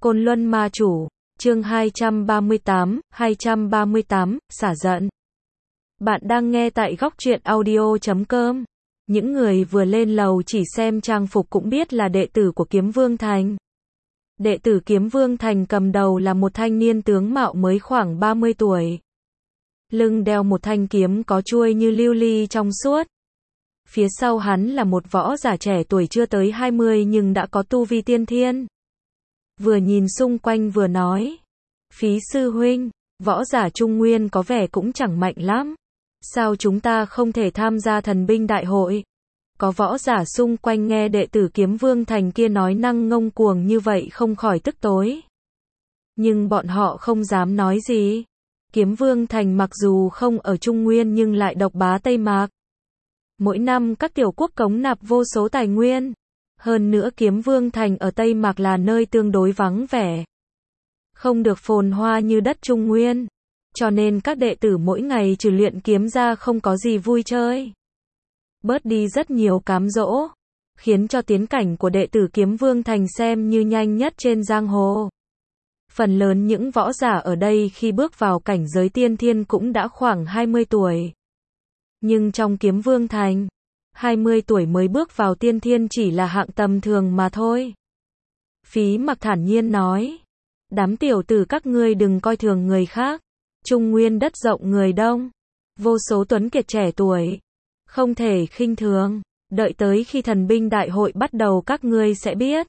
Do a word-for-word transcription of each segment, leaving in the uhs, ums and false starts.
Côn Luân Ma Chủ, chương hai trăm ba mươi tám, hai trăm ba mươi tám, xả giận. Bạn đang nghe tại góc truyện audio chấm com. Những người vừa lên lầu chỉ xem trang phục cũng biết là đệ tử của Kiếm Vương Thành. Đệ tử Kiếm Vương Thành cầm đầu là một thanh niên tướng mạo mới khoảng ba mươi tuổi. Lưng đeo một thanh kiếm có chuôi như lưu ly trong suốt. Phía sau hắn là một võ giả trẻ tuổi chưa tới hai mươi nhưng đã có tu vi tiên thiên. Vừa nhìn xung quanh vừa nói, Phí sư huynh, võ giả Trung Nguyên có vẻ cũng chẳng mạnh lắm. Sao chúng ta không thể tham gia thần binh đại hội? Có võ giả xung quanh nghe đệ tử Kiếm Vương Thành kia nói năng ngông cuồng như vậy không khỏi tức tối. Nhưng bọn họ không dám nói gì. Kiếm Vương Thành mặc dù không ở Trung Nguyên nhưng lại độc bá Tây Mạc. Mỗi năm các tiểu quốc cống nạp vô số tài nguyên. Hơn nữa Kiếm Vương Thành ở Tây Mạc là nơi tương đối vắng vẻ. Không được phồn hoa như đất Trung Nguyên. Cho nên các đệ tử mỗi ngày trừ luyện kiếm ra không có gì vui chơi. Bớt đi rất nhiều cám dỗ. Khiến cho tiến cảnh của đệ tử Kiếm Vương Thành xem như nhanh nhất trên giang hồ. Phần lớn những võ giả ở đây khi bước vào cảnh giới tiên thiên cũng đã khoảng hai mươi tuổi. Nhưng trong Kiếm Vương Thành, hai mươi tuổi mới bước vào tiên thiên chỉ là hạng tầm thường mà thôi. Phí Mặc thản nhiên nói, đám tiểu tử các ngươi đừng coi thường người khác. Trung Nguyên đất rộng người đông, vô số tuấn kiệt trẻ tuổi, không thể khinh thường. Đợi tới khi thần binh đại hội bắt đầu các ngươi sẽ biết.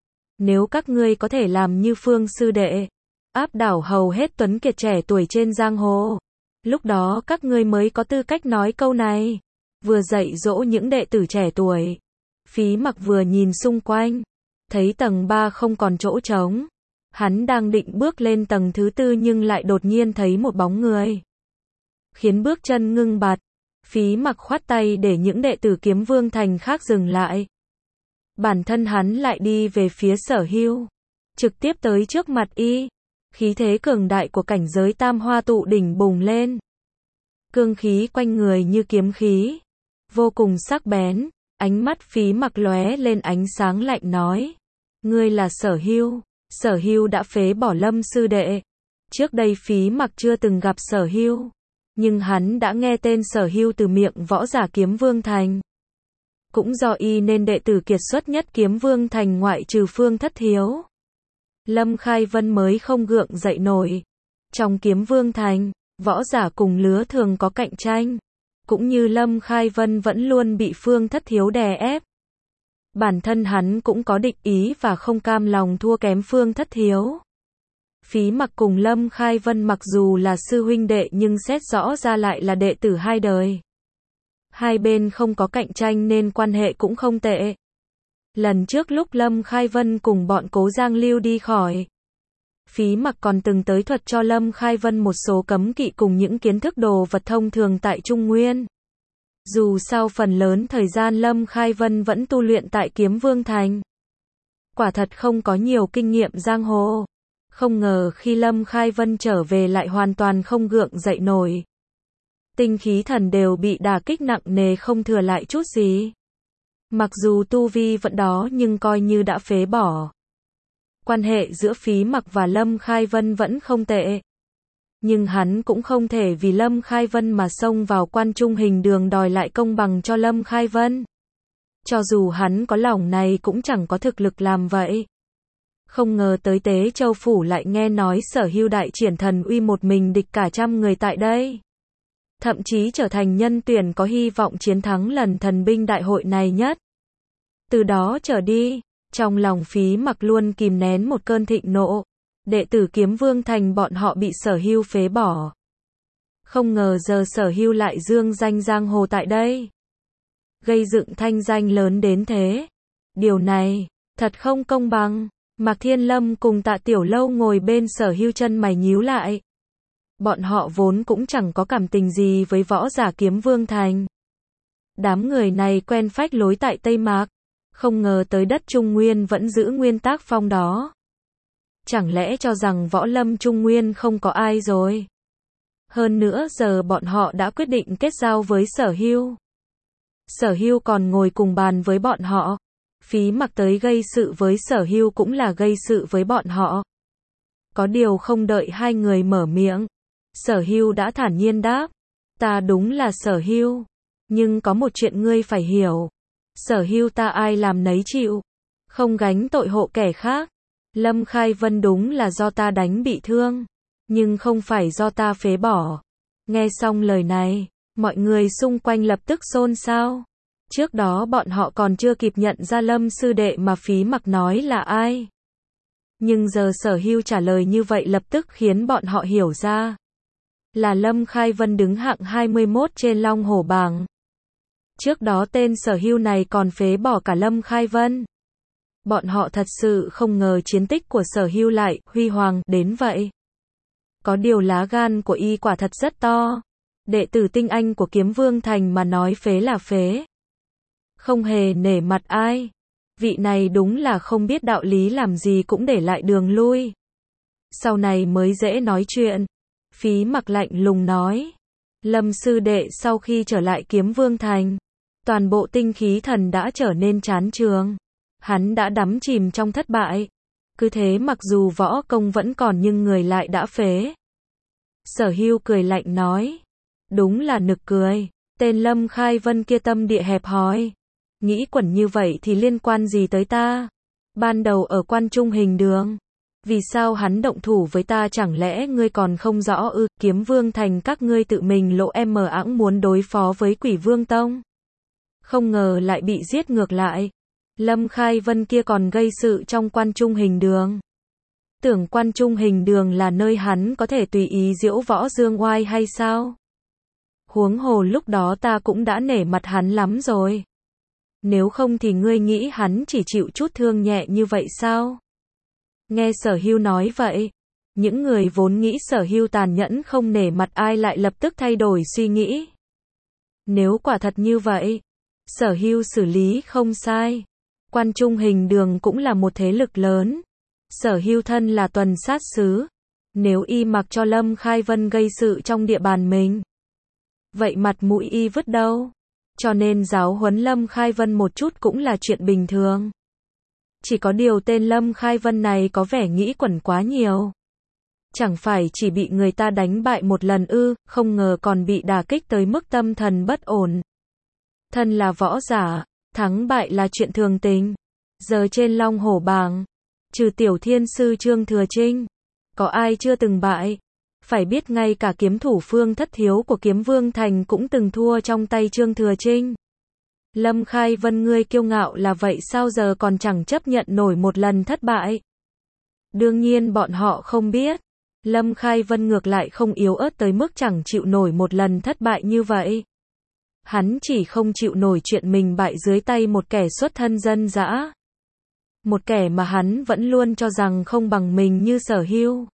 Nếu các ngươi có thể làm như Phương sư đệ, áp đảo hầu hết tuấn kiệt trẻ tuổi trên giang hồ, lúc đó các ngươi mới có tư cách nói câu này. Vừa dạy dỗ những đệ tử trẻ tuổi, Phí Mặc vừa nhìn xung quanh, thấy tầng ba không còn chỗ trống. Hắn đang định bước lên tầng thứ tư nhưng lại đột nhiên thấy một bóng người, khiến bước chân ngưng bặt. Phí Mặc khoát tay để những đệ tử Kiếm Vương Thành khác dừng lại. Bản thân hắn lại đi về phía Sở Hưu, trực tiếp tới trước mặt y. Khí thế cường đại của cảnh giới tam hoa tụ đỉnh bùng lên. Cương khí quanh người như kiếm khí, vô cùng sắc bén. Ánh mắt Phí Mặc lóe lên ánh sáng lạnh nói, ngươi là Sở Hưu. Sở Hưu đã phế bỏ Lâm sư đệ. Trước đây Phí Mặc chưa từng gặp Sở Hưu, nhưng hắn đã nghe tên Sở Hưu từ miệng võ giả Kiếm Vương Thành. Cũng do y nên đệ tử kiệt xuất nhất Kiếm Vương Thành ngoại trừ Phương Thất Thiếu, Lâm Khai Vân mới không gượng dậy nổi. Trong Kiếm Vương Thành, võ giả cùng lứa thường có cạnh tranh, cũng như Lâm Khai Vân vẫn luôn bị Phương Thất Thiếu đè ép. Bản thân hắn cũng có địch ý và không cam lòng thua kém Phương Thất Thiếu. Phí Mặc cùng Lâm Khai Vân mặc dù là sư huynh đệ nhưng xét rõ ra lại là đệ tử hai đời. Hai bên không có cạnh tranh nên quan hệ cũng không tệ. Lần trước lúc Lâm Khai Vân cùng bọn Cố Giang Lưu đi khỏi, Phí Mặc còn từng tới thuật cho Lâm Khai Vân một số cấm kỵ cùng những kiến thức đồ vật thông thường tại Trung Nguyên. Dù sao phần lớn thời gian Lâm Khai Vân vẫn tu luyện tại Kiếm Vương Thành. Quả thật không có nhiều kinh nghiệm giang hồ. Không ngờ khi Lâm Khai Vân trở về lại hoàn toàn không gượng dậy nổi. Tinh khí thần đều bị đả kích nặng nề không thừa lại chút gì. Mặc dù tu vi vẫn đó nhưng coi như đã phế bỏ. Quan hệ giữa Phí Mặc và Lâm Khai Vân vẫn không tệ. Nhưng hắn cũng không thể vì Lâm Khai Vân mà xông vào Quan Trung Hình Đường đòi lại công bằng cho Lâm Khai Vân. Cho dù hắn có lòng này cũng chẳng có thực lực làm vậy. Không ngờ tới Tế Châu Phủ lại nghe nói Sở Hưu đại triển thần uy một mình địch cả trăm người tại đây. Thậm chí trở thành nhân tuyển có hy vọng chiến thắng lần thần binh đại hội này nhất. Từ đó trở đi, trong lòng Phí Mặc luôn kìm nén một cơn thịnh nộ. Đệ tử Kiếm Vương Thành bọn họ bị Sở Hưu phế bỏ. Không ngờ giờ Sở Hưu lại dương danh giang hồ tại đây. Gây dựng thanh danh lớn đến thế. Điều này, thật không công bằng. Mạc Thiên Lâm cùng Tạ Tiểu Lâu ngồi bên Sở Hưu chân mày nhíu lại. Bọn họ vốn cũng chẳng có cảm tình gì với võ giả Kiếm Vương Thành. Đám người này quen phách lối tại Tây Mạc. Không ngờ tới đất Trung Nguyên vẫn giữ nguyên tác phong đó. Chẳng lẽ cho rằng võ lâm Trung Nguyên không có ai rồi? Hơn nữa giờ bọn họ đã quyết định kết giao với Sở Hưu. Sở Hưu còn ngồi cùng bàn với bọn họ. Phí Mặc tới gây sự với Sở Hưu cũng là gây sự với bọn họ. Có điều không đợi hai người mở miệng, Sở Hưu đã thản nhiên đáp, ta đúng là Sở Hưu, nhưng có một chuyện ngươi phải hiểu, Sở Hưu ta ai làm nấy chịu, không gánh tội hộ kẻ khác. Lâm Khai Vân đúng là do ta đánh bị thương, nhưng không phải do ta phế bỏ. Nghe xong lời này, mọi người xung quanh lập tức xôn xao. Trước đó bọn họ còn chưa kịp nhận ra Lâm sư đệ mà Phí Mặc nói là ai. Nhưng giờ Sở Hưu trả lời như vậy lập tức khiến bọn họ hiểu ra. Là Lâm Khai Vân đứng hạng hai mươi mốt trên Long Hổ bảng. Trước đó tên Sở Hưu này còn phế bỏ cả Lâm Khai Vân. Bọn họ thật sự không ngờ chiến tích của Sở Hưu lại huy hoàng đến vậy. Có điều lá gan của y quả thật rất to. Đệ tử tinh anh của Kiếm Vương Thành mà nói phế là phế. Không hề nể mặt ai. Vị này đúng là không biết đạo lý, làm gì cũng để lại đường lui. Sau này mới dễ nói chuyện. Phí Mặc lạnh lùng nói. Lâm sư đệ sau khi trở lại Kiếm Vương Thành, toàn bộ tinh khí thần đã trở nên chán chường. Hắn đã đắm chìm trong thất bại. Cứ thế mặc dù võ công vẫn còn nhưng người lại đã phế. Sở Hưu cười lạnh nói. Đúng là nực cười. Tên Lâm Khai Vân kia tâm địa hẹp hòi. Nghĩ quẩn như vậy thì liên quan gì tới ta? Ban đầu ở Quan Trung Hình Đường, vì sao hắn động thủ với ta, chẳng lẽ ngươi còn không rõ ư? Kiếm Vương Thành các ngươi tự mình lộ em mờ ẵng muốn đối phó với Quỷ Vương Tông. Không ngờ lại bị giết ngược lại. Lâm Khai Vân kia còn gây sự trong Quan Trung Hình Đường. Tưởng Quan Trung Hình Đường là nơi hắn có thể tùy ý diễu võ dương oai hay sao? Huống hồ lúc đó ta cũng đã nể mặt hắn lắm rồi. Nếu không thì ngươi nghĩ hắn chỉ chịu chút thương nhẹ như vậy sao? Nghe Sở Hưu nói vậy, những người vốn nghĩ Sở Hưu tàn nhẫn không nể mặt ai lại lập tức thay đổi suy nghĩ. Nếu quả thật như vậy, Sở Hưu xử lý không sai. Quan Trung Hình Đường cũng là một thế lực lớn. Sở Hưu thân là tuần sát sứ. Nếu y mặc cho Lâm Khai Vân gây sự trong địa bàn mình, vậy mặt mũi y vứt đâu? Cho nên giáo huấn Lâm Khai Vân một chút cũng là chuyện bình thường. Chỉ có điều tên Lâm Khai Vân này có vẻ nghĩ quẩn quá nhiều. Chẳng phải chỉ bị người ta đánh bại một lần ư, không ngờ còn bị đả kích tới mức tâm thần bất ổn. Thân là võ giả, thắng bại là chuyện thường tình. Giờ trên Long Hổ bảng, trừ Tiểu Thiên Sư Trương Thừa Trinh, có ai chưa từng bại? Phải biết ngay cả kiếm thủ Phương Thất Thiếu của Kiếm Vương Thành cũng từng thua trong tay Trương Thừa Trinh. Lâm Khai Vân ngươi kiêu ngạo là vậy sao, giờ còn chẳng chấp nhận nổi một lần thất bại? Đương nhiên bọn họ không biết, Lâm Khai Vân ngược lại không yếu ớt tới mức chẳng chịu nổi một lần thất bại như vậy. Hắn chỉ không chịu nổi chuyện mình bại dưới tay một kẻ xuất thân dân dã. Một kẻ mà hắn vẫn luôn cho rằng không bằng mình như Sở Hưu.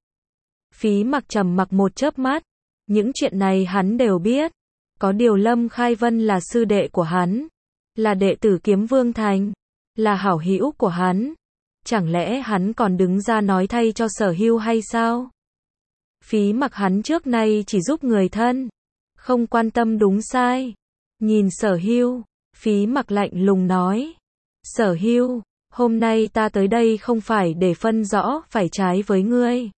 Phí Mặc trầm mặc một chớp mắt. Những chuyện này hắn đều biết. Có điều Lâm Khai Vân là sư đệ của hắn, là đệ tử Kiếm Vương Thành, là hảo hữu của hắn. Chẳng lẽ hắn còn đứng ra nói thay cho Sở Hưu hay sao? Phí Mặc hắn trước nay chỉ giúp người thân, không quan tâm đúng sai. Nhìn Sở Hưu, Phí Mặc lạnh lùng nói. Sở Hưu, hôm nay ta tới đây không phải để phân rõ phải trái với ngươi,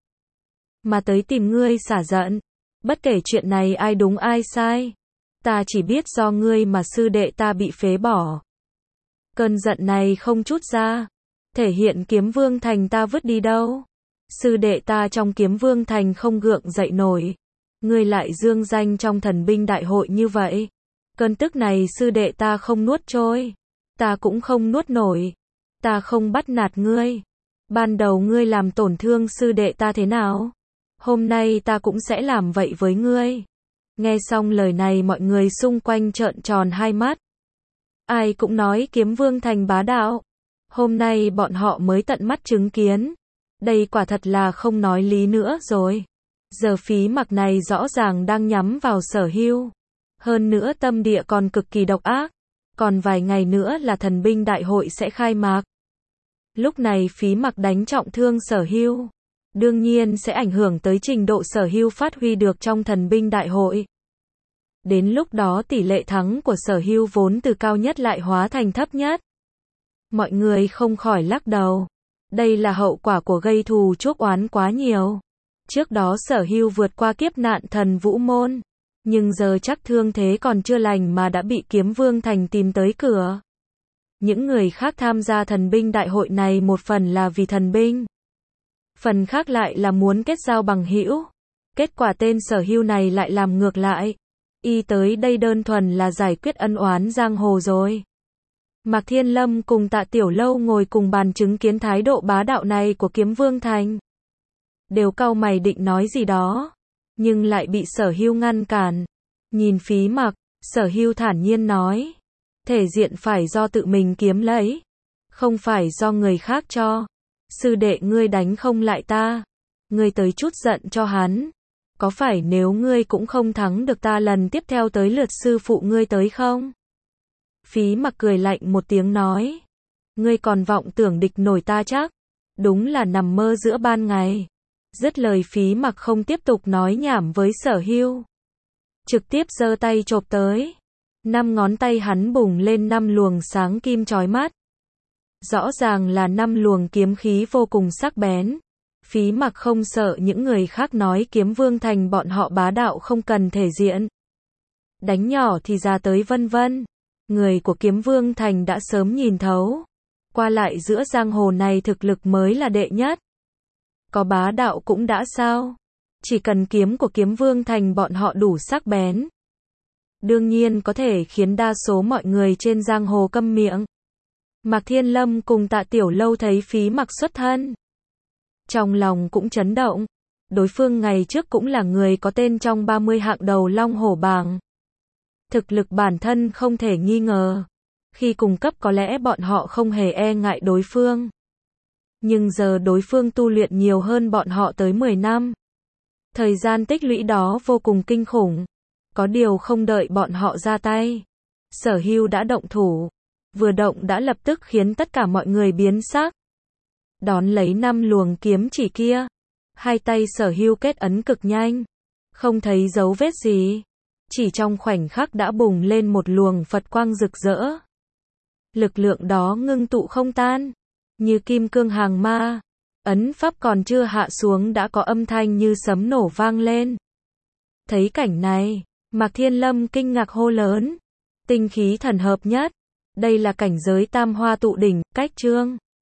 mà tới tìm ngươi xả giận. Bất kể chuyện này ai đúng ai sai, ta chỉ biết do ngươi mà sư đệ ta bị phế bỏ. Cơn giận này không chút ra, thể hiện Kiếm Vương Thành ta vứt đi đâu. Sư đệ ta trong Kiếm Vương Thành không gượng dậy nổi, ngươi lại dương danh trong thần binh đại hội như vậy. Cơn tức này sư đệ ta không nuốt trôi, ta cũng không nuốt nổi. Ta không bắt nạt ngươi. Ban đầu ngươi làm tổn thương sư đệ ta thế nào, hôm nay ta cũng sẽ làm vậy với ngươi. Nghe xong lời này mọi người xung quanh trợn tròn hai mắt. Ai cũng nói Kiếm Vương Thành bá đạo. Hôm nay bọn họ mới tận mắt chứng kiến. Đây quả thật là không nói lý nữa rồi. Giờ Phí Mặc này rõ ràng đang nhắm vào Sở Hưu. Hơn nữa tâm địa còn cực kỳ độc ác. Còn vài ngày nữa là thần binh đại hội sẽ khai mạc. Lúc này Phí Mặc đánh trọng thương Sở Hưu, đương nhiên sẽ ảnh hưởng tới trình độ Sở Hưu phát huy được trong thần binh đại hội. Đến lúc đó tỷ lệ thắng của Sở Hưu vốn từ cao nhất lại hóa thành thấp nhất. Mọi người không khỏi lắc đầu. Đây là hậu quả của gây thù chuốc oán quá nhiều. Trước đó Sở Hưu vượt qua kiếp nạn thần vũ môn. Nhưng giờ chắc thương thế còn chưa lành mà đã bị Kiếm Vương Thành tìm tới cửa. Những người khác tham gia thần binh đại hội này một phần là vì thần binh. Phần khác lại là muốn kết giao bằng hữu. Kết quả tên Sở Hưu này lại làm ngược lại. Y tới đây đơn thuần là giải quyết ân oán giang hồ rồi. Mạc Thiên Lâm cùng Tạ Tiểu Lâu ngồi cùng bàn chứng kiến thái độ bá đạo này của Kiếm Vương Thành. Đều cau mày định nói gì đó, nhưng lại bị Sở Hưu ngăn cản. Nhìn Phí Mặc, Sở Hưu thản nhiên nói. Thể diện phải do tự mình kiếm lấy, không phải do người khác cho. Sư đệ ngươi đánh không lại ta, ngươi tới chút giận cho hắn. Có phải nếu ngươi cũng không thắng được ta lần tiếp theo tới lượt sư phụ ngươi tới không? Phí Mặc cười lạnh một tiếng nói. Ngươi còn vọng tưởng địch nổi ta chắc? Đúng là nằm mơ giữa ban ngày. Dứt lời Phí Mặc không tiếp tục nói nhảm với Sở Hưu. Trực tiếp giơ tay chộp tới. Năm ngón tay hắn bùng lên năm luồng sáng kim chói mắt. Rõ ràng là năm luồng kiếm khí vô cùng sắc bén. Phí Mặc không sợ những người khác nói Kiếm Vương Thành bọn họ bá đạo không cần thể diện. Đánh nhỏ thì ra tới vân vân. Người của Kiếm Vương Thành đã sớm nhìn thấu. Qua lại giữa giang hồ này thực lực mới là đệ nhất. Có bá đạo cũng đã sao. Chỉ cần kiếm của Kiếm Vương Thành bọn họ đủ sắc bén. Đương nhiên có thể khiến đa số mọi người trên giang hồ câm miệng. Mạc Thiên Lâm cùng Tạ Tiểu Lâu thấy Phí Mặc xuất thân. Trong lòng cũng chấn động. Đối phương ngày trước cũng là người có tên trong ba mươi hạng đầu Long Hổ bảng. Thực lực bản thân không thể nghi ngờ. Khi cùng cấp có lẽ bọn họ không hề e ngại đối phương. Nhưng giờ đối phương tu luyện nhiều hơn bọn họ tới mười năm. Thời gian tích lũy đó vô cùng kinh khủng. Có điều không đợi bọn họ ra tay. Sở Hưu đã động thủ. Vừa động đã lập tức khiến tất cả mọi người biến sắc. Đón lấy năm luồng kiếm chỉ kia. Hai tay Sở Hưu kết ấn cực nhanh. Không thấy dấu vết gì. Chỉ trong khoảnh khắc đã bùng lên một luồng Phật quang rực rỡ. Lực lượng đó ngưng tụ không tan. Như kim cương hàng ma. Ấn pháp còn chưa hạ xuống đã có âm thanh như sấm nổ vang lên. Thấy cảnh này, Mạc Thiên Lâm kinh ngạc hô lớn. Tinh khí thần hợp nhất. Đây là cảnh giới tam hoa tụ đỉnh, cách chương.